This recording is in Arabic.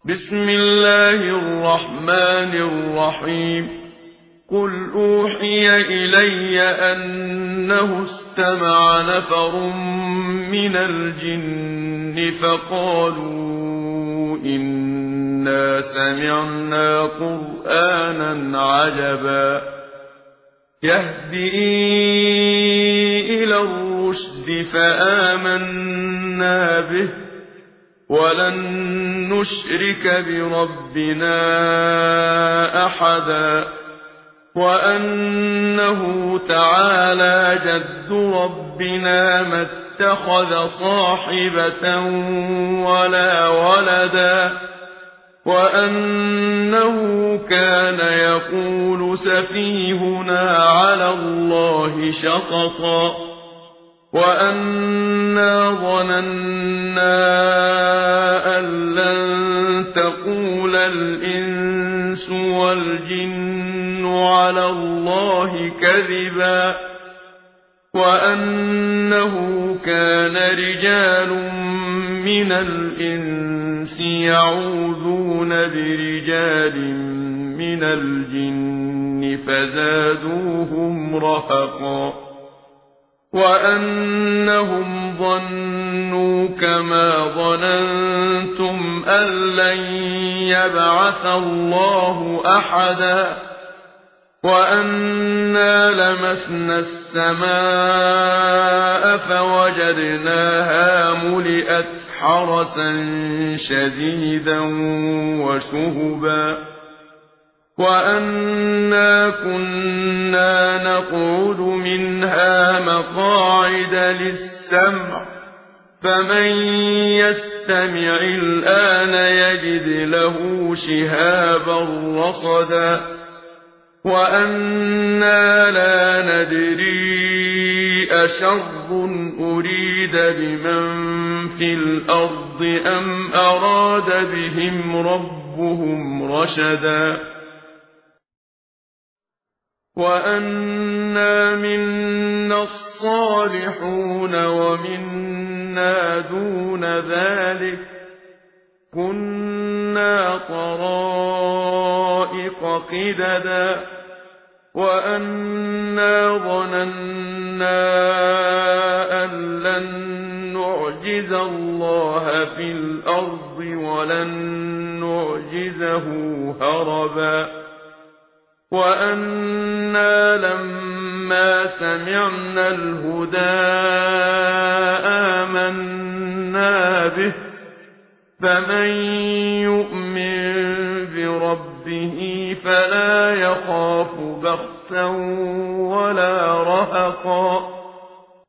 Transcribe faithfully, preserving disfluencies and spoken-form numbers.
بسم الله الرحمن الرحيم قل أوحي إلي أنه استمع نفر من الجن فقالوا إنا سمعنا قرآنا عجبا يهدي إلى الرشد فآمنا به ولن نشرك بربنا أحدا وأنه تعالى جد ربنا ما اتخذ صاحبة ولا ولدا وأنه كان يقول سفيهنا على الله شططا وأنا ظننا أن لن تقول الإنس والجن على الله كذبا وأنه كان رجال من الإنس يعوذون برجال من الجن فزادوهم رهقا وأنهم ظنوا كما ظننتم أن لن يبعث الله أحدا وأنا لمسنا السماء فوجدناها ملئت حرسا شديدا وشهبا وأنا كنا نقعد منها مقاعد للسمع فمن يستمع الآن يجد له شهابا رصدا وأنا لا ندري أشر أريد بمن في الأرض أم أراد بهم ربهم رشدا وأنا منا الصالحون ومنا دون ذلك كنا طرائق قددا وأنا ظننا أن لن نعجز الله في الأرض ولن نعجزه هربا وأنا لما سمعنا الهدى آمنا به فمن يؤمن بربه فلا يخاف بخسا ولا رهقا